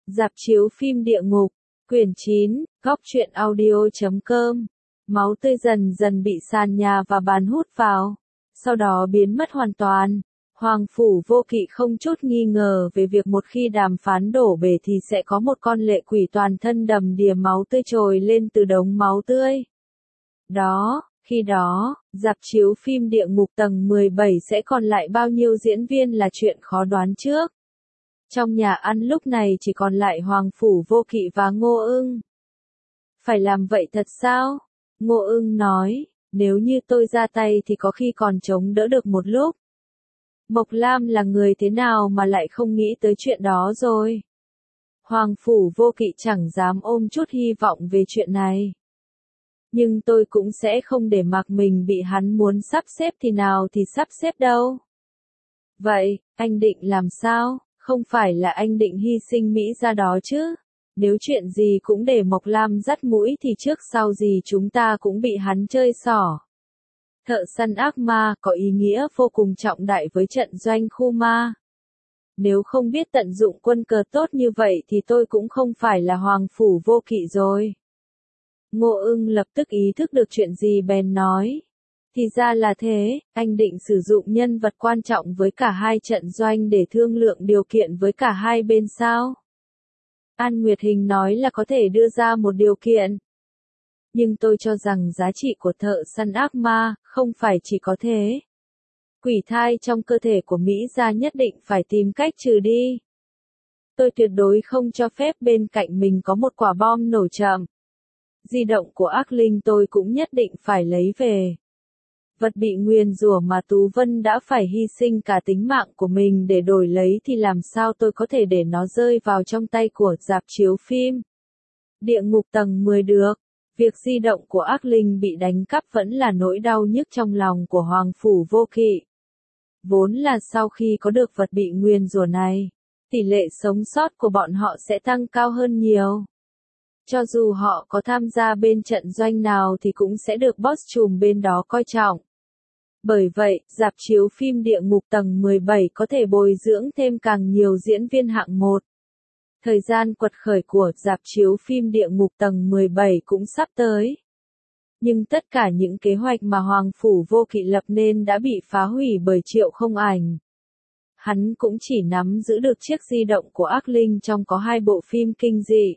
Rạp chiếu phim địa ngục, quyển 9, góc truyện audio.com. Máu tươi dần dần bị sàn nhà và bàn hút vào, sau đó biến mất hoàn toàn. Hoàng Phủ Vô Kỵ không chút nghi ngờ về việc một khi đàm phán đổ bể thì sẽ có một con lệ quỷ toàn thân đầm đìa máu tươi trồi lên từ đống máu tươi. Khi đó, rạp chiếu phim địa ngục tầng 17 sẽ còn lại bao nhiêu diễn viên là chuyện khó đoán trước. Trong nhà ăn lúc này chỉ còn lại Hoàng Phủ Vô Kỵ và Ngô Ưng. Phải làm vậy thật sao? Ngô Ưng nói, nếu như tôi ra tay thì có khi còn chống đỡ được một lúc. Mộc Lam là người thế nào mà lại không nghĩ tới chuyện đó rồi? Hoàng Phủ Vô Kỵ chẳng dám ôm chút hy vọng về chuyện này. Nhưng tôi cũng sẽ không để mặc mình bị hắn muốn sắp xếp thì nào thì sắp xếp đâu. Vậy, anh định làm sao? Không phải là anh định hy sinh Mỹ ra đó chứ? Nếu chuyện gì cũng để Mộc Lam dắt mũi thì trước sau gì chúng ta cũng bị hắn chơi xỏ. Thợ săn ác ma có ý nghĩa vô cùng trọng đại với trận doanh khu ma. Nếu không biết tận dụng quân cờ tốt như vậy thì tôi cũng không phải là Hoàng Phủ Vô Kỵ rồi. Ngô Ưng lập tức ý thức được chuyện gì bèn nói. Thì ra là thế, anh định sử dụng nhân vật quan trọng với cả hai trận doanh để thương lượng điều kiện với cả hai bên sao? An Nguyệt Hình nói là có thể đưa ra một điều kiện. Nhưng tôi cho rằng giá trị của thợ săn ác ma không phải chỉ có thế. Quỷ thai trong cơ thể của Mỹ gia nhất định phải tìm cách trừ đi. Tôi tuyệt đối không cho phép bên cạnh mình có một quả bom nổ chậm. Di động của ác linh tôi cũng nhất định phải lấy về. Vật bị nguyền rủa mà Tú Vân đã phải hy sinh cả tính mạng của mình để đổi lấy thì làm sao tôi có thể để nó rơi vào trong tay của rạp chiếu phim. Địa ngục tầng 10 được. Việc di động của ác linh bị đánh cắp vẫn là nỗi đau nhức trong lòng của Hoàng Phủ Vô Kỵ. Vốn là sau khi có được vật bị nguyền rủa này, tỷ lệ sống sót của bọn họ sẽ tăng cao hơn nhiều. Cho dù họ có tham gia bên trận doanh nào thì cũng sẽ được boss trùm bên đó coi trọng. Bởi vậy, rạp chiếu phim địa ngục tầng 17 có thể bồi dưỡng thêm càng nhiều diễn viên hạng 1. Thời gian quật khởi của rạp chiếu phim địa ngục tầng 17 cũng sắp tới. Nhưng tất cả những kế hoạch mà Hoàng Phủ Vô Kỵ lập nên đã bị phá hủy bởi Triệu Không Ảnh. Hắn cũng chỉ nắm giữ được chiếc di động của ác linh trong có 2 bộ phim kinh dị.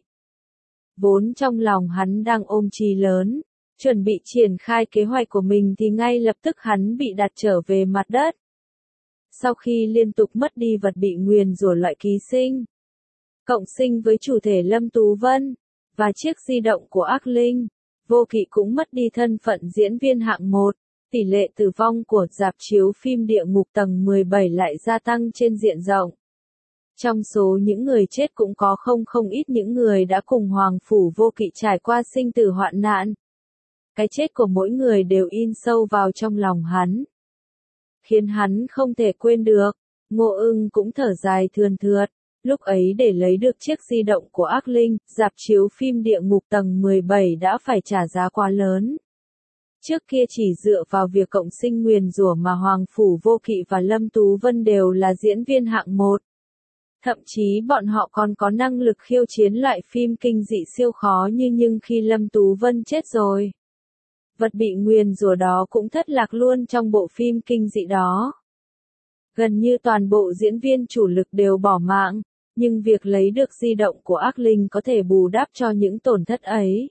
Vốn trong lòng hắn đang ôm chí lớn, chuẩn bị triển khai kế hoạch của mình thì ngay lập tức hắn bị đặt trở về mặt đất. Sau khi liên tục mất đi vật bị nguyền rủa loại ký sinh, cộng sinh với chủ thể Lâm Tú Vân, và chiếc di động của ác linh, Vô Kỵ cũng mất đi thân phận diễn viên hạng 1, tỷ lệ tử vong của rạp chiếu phim địa ngục tầng 17 lại gia tăng trên diện rộng. Trong số những người chết cũng có không ít những người đã cùng Hoàng Phủ Vô Kỵ trải qua sinh tử hoạn nạn. Cái chết của mỗi người đều in sâu vào trong lòng hắn, khiến hắn không thể quên được. Ngô Ưng cũng thở dài thườn thượt. Lúc ấy để lấy được chiếc di động của ác linh, rạp chiếu phim địa ngục tầng 17 đã phải trả giá quá lớn. Trước kia chỉ dựa vào việc cộng sinh nguyền rủa mà Hoàng Phủ Vô Kỵ và Lâm Tú Vân đều là diễn viên hạng 1. Thậm chí bọn họ còn có năng lực khiêu chiến loại phim kinh dị siêu khó nhưng khi Lâm Tú Vân chết rồi, vật bị nguyền rủa đó cũng thất lạc luôn trong bộ phim kinh dị đó. Gần như toàn bộ diễn viên chủ lực đều bỏ mạng, nhưng việc lấy được di động của ác linh có thể bù đắp cho những tổn thất ấy.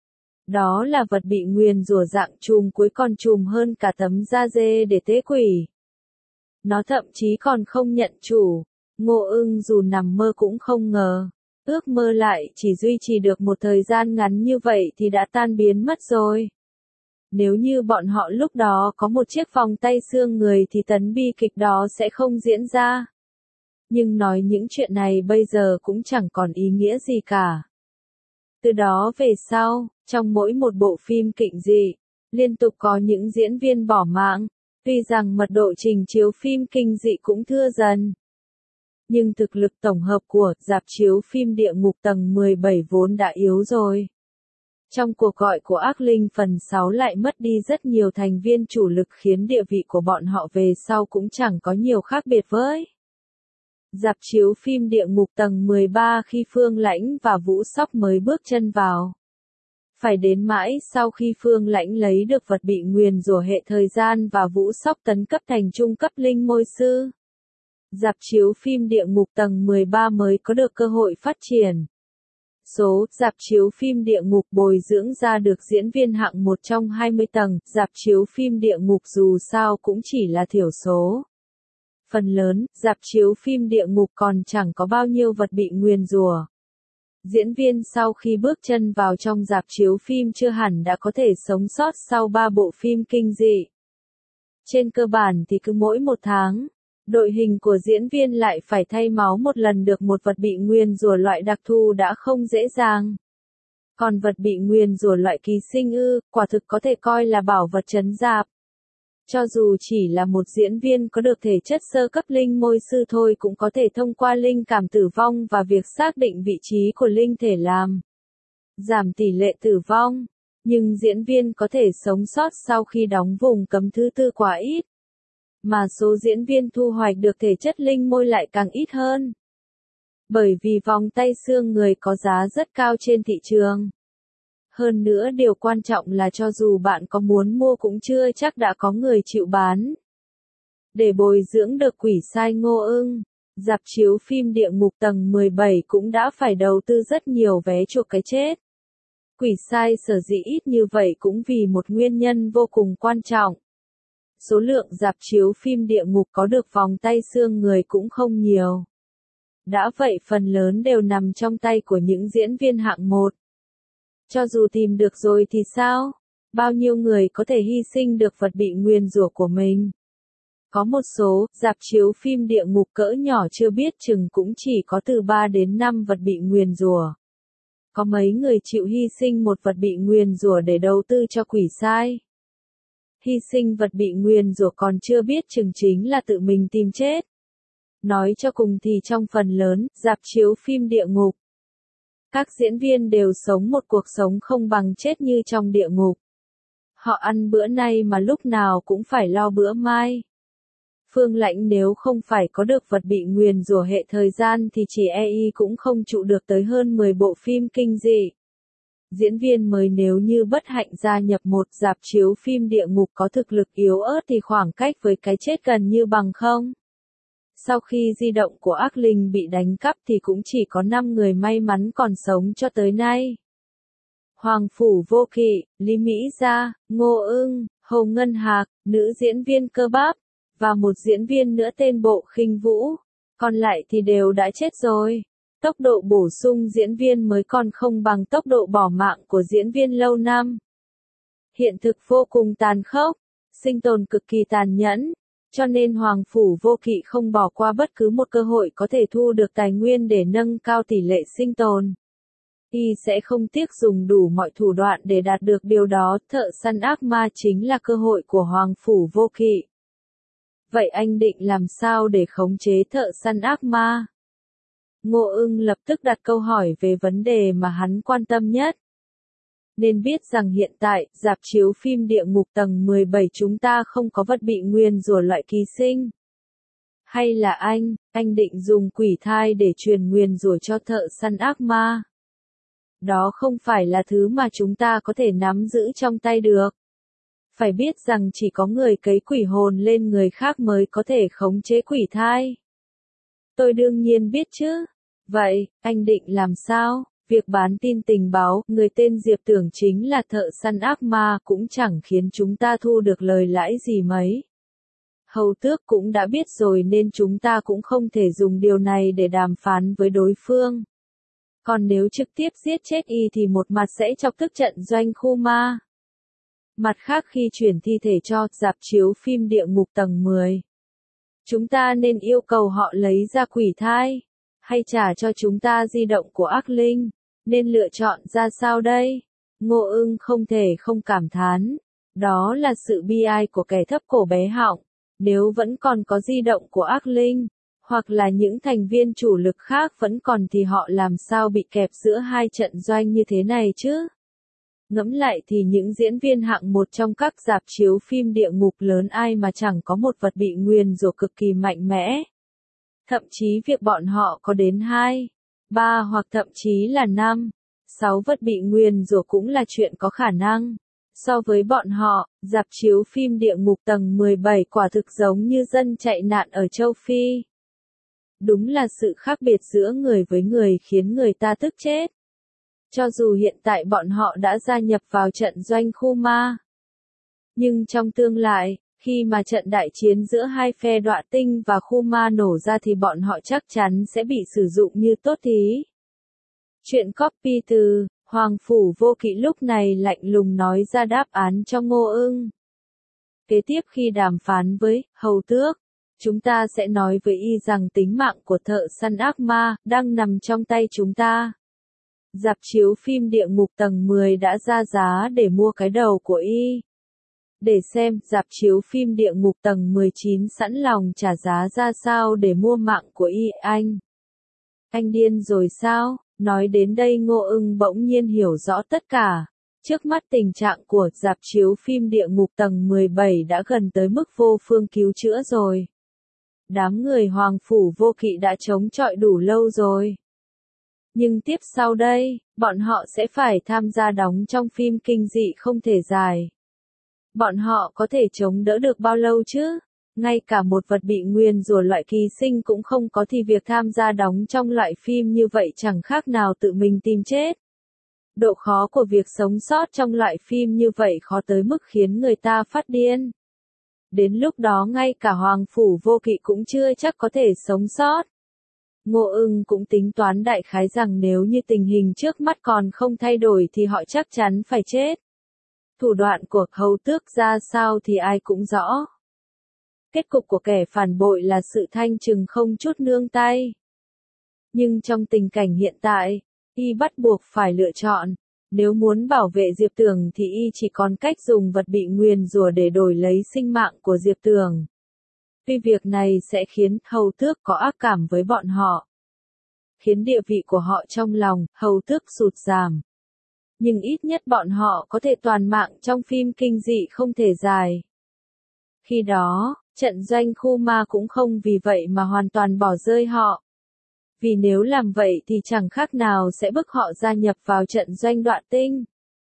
Đó là vật bị nguyền rủa dạng chùm cuối còn chùm hơn cả tấm da dê để tế quỷ. Nó thậm chí còn không nhận chủ. Ngô Ưng dù nằm mơ cũng không ngờ, ước mơ lại chỉ duy trì được một thời gian ngắn như vậy thì đã tan biến mất rồi. Nếu như bọn họ lúc đó có một chiếc vòng tay xương người thì tấn bi kịch đó sẽ không diễn ra. Nhưng nói những chuyện này bây giờ cũng chẳng còn ý nghĩa gì cả. Từ đó về sau, trong mỗi một bộ phim kịch dị, liên tục có những diễn viên bỏ mạng, tuy rằng mật độ trình chiếu phim kinh dị cũng thưa dần. Nhưng thực lực tổng hợp của rạp chiếu phim địa ngục tầng 17 vốn đã yếu rồi. Trong cuộc gọi của ác linh phần 6 lại mất đi rất nhiều thành viên chủ lực khiến địa vị của bọn họ về sau cũng chẳng có nhiều khác biệt với Rạp chiếu phim Địa Ngục tầng 13 khi Phương Lãnh và Vũ Sóc mới bước chân vào. Phải đến mãi sau khi Phương Lãnh lấy được vật bị nguyền rủa hệ thời gian và Vũ Sóc tấn cấp thành trung cấp linh môi sư, rạp chiếu phim Địa Ngục tầng 13 mới có được cơ hội phát triển. Số rạp chiếu phim Địa Ngục bồi dưỡng ra được diễn viên hạng 1 trong 20 tầng, rạp chiếu phim Địa Ngục dù sao cũng chỉ là thiểu số. Phần lớn, rạp chiếu phim Địa Ngục còn chẳng có bao nhiêu vật bị nguyền rủa. Diễn viên sau khi bước chân vào trong rạp chiếu phim chưa hẳn đã có thể sống sót sau 3 bộ phim kinh dị. Trên cơ bản thì cứ mỗi 1 tháng, đội hình của diễn viên lại phải thay máu một lần được một vật bị nguyền rủa loại đặc thù đã không dễ dàng. Còn vật bị nguyền rủa loại ký sinh quả thực có thể coi là bảo vật trấn rạp. Cho dù chỉ là một diễn viên có được thể chất sơ cấp linh môi sư thôi cũng có thể thông qua linh cảm tử vong và việc xác định vị trí của linh thể làm giảm tỷ lệ tử vong. Nhưng diễn viên có thể sống sót sau khi đóng vùng cấm thứ tư quá ít. Mà số diễn viên thu hoạch được thể chất linh môi lại càng ít hơn. Bởi vì vòng tay xương người có giá rất cao trên thị trường. Hơn nữa điều quan trọng là cho dù bạn có muốn mua cũng chưa chắc đã có người chịu bán. Để bồi dưỡng được quỷ sai Ngô Ưng, rạp chiếu phim Địa Ngục tầng 17 cũng đã phải đầu tư rất nhiều vé chuộc cái chết. Quỷ sai sở dĩ ít như vậy cũng vì một nguyên nhân vô cùng quan trọng. Số lượng rạp chiếu phim Địa Ngục có được vòng tay xương người cũng không nhiều. Đã vậy phần lớn đều nằm trong tay của những diễn viên hạng 1. Cho dù tìm được rồi thì sao? Bao nhiêu người có thể hy sinh được vật bị nguyền rủa của mình? Có một số, rạp chiếu phim Địa Ngục cỡ nhỏ chưa biết chừng cũng chỉ có từ 3 đến 5 vật bị nguyền rủa. Có mấy người chịu hy sinh một vật bị nguyền rủa để đầu tư cho quỷ sai? Hy sinh vật bị nguyền rủa còn chưa biết chừng chính là tự mình tìm chết. Nói cho cùng thì trong phần lớn, rạp chiếu phim Địa Ngục, các diễn viên đều sống một cuộc sống không bằng chết như trong địa ngục. Họ ăn bữa nay mà lúc nào cũng phải lo bữa mai. Phương Lãnh nếu không phải có được vật bị nguyền rủa hệ thời gian thì chỉ cũng không trụ được tới hơn 10 bộ phim kinh dị. Diễn viên mới nếu như bất hạnh gia nhập một rạp chiếu phim Địa Ngục có thực lực yếu ớt thì khoảng cách với cái chết gần như bằng không. Sau khi di động của ác linh bị đánh cắp thì cũng chỉ có 5 người may mắn còn sống cho tới nay. Hoàng Phủ Vô Kỵ, Lý Mỹ Gia, Ngô Ưng, Hồ Ngân Hạc, nữ diễn viên Cơ Bắp, và một diễn viên nữa tên Bộ Khinh Vũ. Còn lại thì đều đã chết rồi. Tốc độ bổ sung diễn viên mới còn không bằng tốc độ bỏ mạng của diễn viên lâu năm. Hiện thực vô cùng tàn khốc, sinh tồn cực kỳ tàn nhẫn. Cho nên Hoàng Phủ Vô Kỵ không bỏ qua bất cứ một cơ hội có thể thu được tài nguyên để nâng cao tỷ lệ sinh tồn. Y sẽ không tiếc dùng đủ mọi thủ đoạn để đạt được điều đó. Thợ săn ác ma chính là cơ hội của Hoàng Phủ Vô Kỵ. Vậy anh định làm sao để khống chế thợ săn ác ma? Ngô Ưng lập tức đặt câu hỏi về vấn đề mà hắn quan tâm nhất. Nên biết rằng hiện tại, rạp chiếu phim Địa Ngục tầng 17 chúng ta không có vật bị nguyền rủa loại ký sinh. Hay là anh định dùng quỷ thai để truyền nguyền rủa cho thợ săn ác ma? Đó không phải là thứ mà chúng ta có thể nắm giữ trong tay được. Phải biết rằng chỉ có người cấy quỷ hồn lên người khác mới có thể khống chế quỷ thai. Tôi đương nhiên biết chứ. Vậy, anh định làm sao? Việc bán tin tình báo, người tên Diệp tưởng chính là thợ săn ác ma cũng chẳng khiến chúng ta thu được lời lãi gì mấy. Hầu Tước cũng đã biết rồi nên chúng ta cũng không thể dùng điều này để đàm phán với đối phương. Còn nếu trực tiếp giết chết y thì một mặt sẽ chọc tức trận doanh khu ma. Mặt khác khi chuyển thi thể cho rạp chiếu phim Địa Ngục tầng 10. Chúng ta nên yêu cầu họ lấy ra quỷ thai, hay trả cho chúng ta di động của ác linh, nên lựa chọn ra sao đây? Ngô Ưng không thể không cảm thán. Đó là sự bi ai của kẻ thấp cổ bé họng. Nếu vẫn còn có di động của ác linh, hoặc là những thành viên chủ lực khác vẫn còn thì họ làm sao bị kẹp giữa hai trận doanh như thế này chứ? Ngẫm lại thì những diễn viên hạng 1 trong các rạp chiếu phim Địa Ngục lớn ai mà chẳng có một vật bị nguyền rủa cực kỳ mạnh mẽ. Thậm chí việc bọn họ có đến 2, 3 hoặc thậm chí là 5, 6 vật bị nguyền rủa cũng là chuyện có khả năng. So với bọn họ, rạp chiếu phim địa ngục tầng 17 quả thực giống như dân chạy nạn ở châu Phi. Đúng là sự khác biệt giữa người với người khiến người ta tức chết. Cho dù hiện tại bọn họ đã gia nhập vào trận doanh khu ma. Nhưng trong tương lai, khi mà trận đại chiến giữa hai phe Đọa Tinh và khu ma nổ ra thì bọn họ chắc chắn sẽ bị sử dụng như tốt thí. Chuyện copy từ Hoàng Phủ Vô Kỵ lúc này lạnh lùng nói ra đáp án cho Ngô Ưng. Kế tiếp khi đàm phán với Hầu Tước, chúng ta sẽ nói với y rằng tính mạng của thợ săn ác ma đang nằm trong tay chúng ta. Rạp chiếu phim địa ngục tầng 10 đã ra giá để mua cái đầu của y. Để xem rạp chiếu phim địa ngục tầng 19 sẵn lòng trả giá ra sao để mua mạng của y anh. Anh điên rồi sao? Nói đến đây Ngô Ưng bỗng nhiên hiểu rõ tất cả. Trước mắt tình trạng của rạp chiếu phim địa ngục tầng 17 đã gần tới mức vô phương cứu chữa rồi. Đám người Hoàng Phủ Vô Kỵ đã chống chọi đủ lâu rồi. Nhưng tiếp sau đây, bọn họ sẽ phải tham gia đóng trong phim kinh dị không thể dài. Bọn họ có thể chống đỡ được bao lâu chứ? Ngay cả một vật bị nguyền rủa loại ký sinh cũng không có thì việc tham gia đóng trong loại phim như vậy chẳng khác nào tự mình tìm chết. Độ khó của việc sống sót trong loại phim như vậy khó tới mức khiến người ta phát điên. Đến lúc đó ngay cả Hoàng Phủ Vô Kỵ cũng chưa chắc có thể sống sót. Ngô Ưng cũng tính toán đại khái rằng nếu như tình hình trước mắt còn không thay đổi thì họ chắc chắn phải chết. Thủ đoạn của Hầu Tước ra sao thì ai cũng rõ. Kết cục của kẻ phản bội là sự thanh trừng không chút nương tay. Nhưng trong tình cảnh hiện tại, y bắt buộc phải lựa chọn. Nếu muốn bảo vệ Diệp Tường thì y chỉ còn cách dùng vật bị nguyền rủa để đổi lấy sinh mạng của Diệp Tường. Tuy việc này sẽ khiến Hầu Tước có ác cảm với bọn họ, khiến địa vị của họ trong lòng Hầu Tước sụt giảm. Nhưng ít nhất bọn họ có thể toàn mạng trong phim kinh dị không thể dài. Khi đó, trận doanh khu ma cũng không vì vậy mà hoàn toàn bỏ rơi họ. Vì nếu làm vậy thì chẳng khác nào sẽ bức họ gia nhập vào trận doanh Đọa Tinh.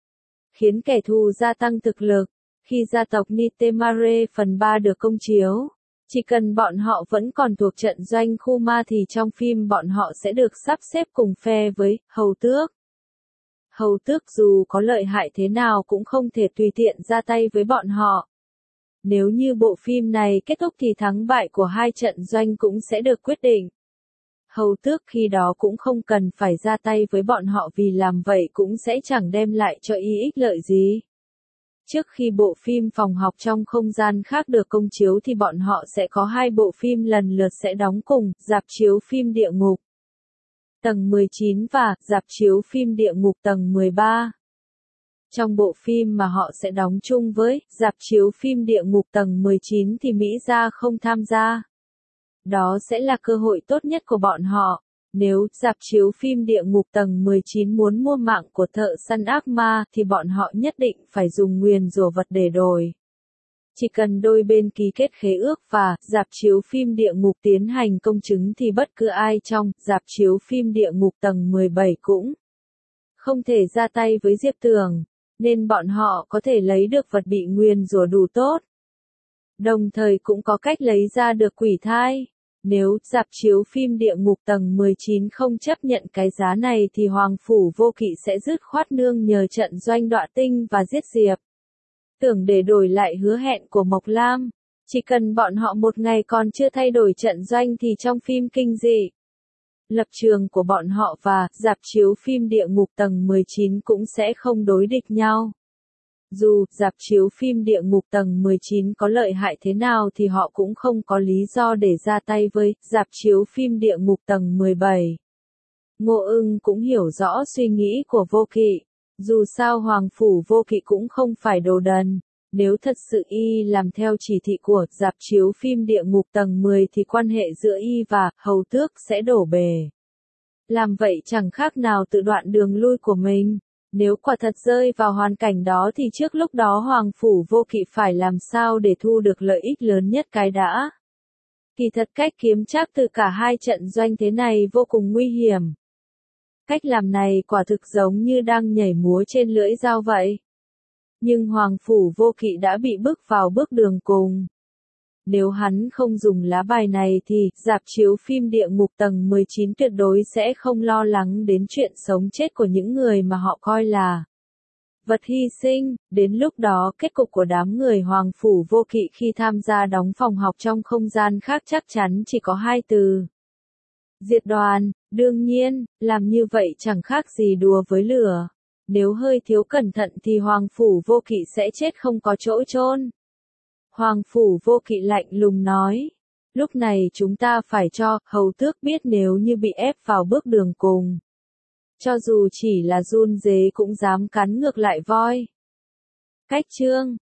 Khiến kẻ thù gia tăng thực lực. Khi gia tộc Nitemare phần 3 được công chiếu, chỉ cần bọn họ vẫn còn thuộc trận doanh khu ma thì trong phim bọn họ sẽ được sắp xếp cùng phe với Hầu Tước. Hầu Tước dù có lợi hại thế nào cũng không thể tùy tiện ra tay với bọn họ. Nếu như bộ phim này kết thúc thì thắng bại của hai trận doanh cũng sẽ được quyết định. Hầu Tước khi đó cũng không cần phải ra tay với bọn họ vì làm vậy cũng sẽ chẳng đem lại cho y ích lợi gì. Trước khi bộ phim Phòng học trong không gian khác được công chiếu thì bọn họ sẽ có 2 bộ phim lần lượt sẽ đóng cùng, rạp chiếu phim địa ngục tầng 19 và rạp chiếu phim địa ngục tầng 13. Trong bộ phim mà họ sẽ đóng chung với rạp chiếu phim địa ngục tầng 19 thì Mỹ Gia không tham gia. Đó sẽ là cơ hội tốt nhất của bọn họ. Nếu rạp chiếu phim địa ngục tầng 19 muốn mua mạng của thợ săn ác ma thì bọn họ nhất định phải dùng nguyền rủa vật để đổi. Chỉ cần đôi bên ký kết khế ước và rạp chiếu phim địa ngục tiến hành công chứng thì bất cứ ai trong rạp chiếu phim địa ngục tầng 17 cũng không thể ra tay với Diệp Tường, nên bọn họ có thể lấy được vật bị nguyền rủa đủ tốt. Đồng thời cũng có cách lấy ra được quỷ thai. Nếu rạp chiếu phim địa ngục tầng 19 không chấp nhận cái giá này thì Hoàng Phủ Vô Kỵ sẽ dứt khoát nương nhờ trận doanh Đọa Tinh và giết Diệp Tưởng để đổi lại hứa hẹn của Mộc Lam. Chỉ cần bọn họ một ngày còn chưa thay đổi trận doanh thì trong phim kinh dị, lập trường của bọn họ và rạp chiếu phim địa ngục tầng 19 cũng sẽ không đối địch nhau. Dù rạp chiếu phim địa ngục tầng 19 có lợi hại thế nào thì họ cũng không có lý do để ra tay với rạp chiếu phim địa ngục tầng 17. Ngô Ưng cũng hiểu rõ suy nghĩ của Vô Kỵ. Dù sao Hoàng Phủ Vô Kỵ cũng không phải đồ đần. Nếu thật sự y làm theo chỉ thị của rạp chiếu phim địa ngục tầng 10 thì quan hệ giữa y và Hầu Tước sẽ đổ bể. Làm vậy chẳng khác nào tự đoạn đường lui của mình. Nếu quả thật rơi vào hoàn cảnh đó thì trước lúc đó Hoàng Phủ Vô Kỵ phải làm sao để thu được lợi ích lớn nhất cái đã. Kỳ thật cách kiếm trác từ cả hai trận doanh thế này vô cùng nguy hiểm. Cách làm này quả thực giống như đang nhảy múa trên lưỡi dao vậy. Nhưng Hoàng Phủ Vô Kỵ đã bị bước vào bước đường cùng. Nếu hắn không dùng lá bài này thì rạp chiếu phim Địa Ngục tầng 19 tuyệt đối sẽ không lo lắng đến chuyện sống chết của những người mà họ coi là vật hy sinh. Đến lúc đó kết cục của đám người Hoàng Phủ Vô Kỵ khi tham gia đóng phòng học trong không gian khác chắc chắn chỉ có hai từ. Diệt đoàn. Đương nhiên, làm như vậy chẳng khác gì đùa với lửa. Nếu hơi thiếu cẩn thận thì Hoàng Phủ Vô Kỵ sẽ chết không có chỗ chôn. Hoàng Phủ Vô Kỵ lạnh lùng nói. Lúc này chúng ta phải cho hầu tước biết nếu như bị ép vào bước đường cùng. Cho dù chỉ là run rế cũng dám cắn ngược lại voi. Cách chương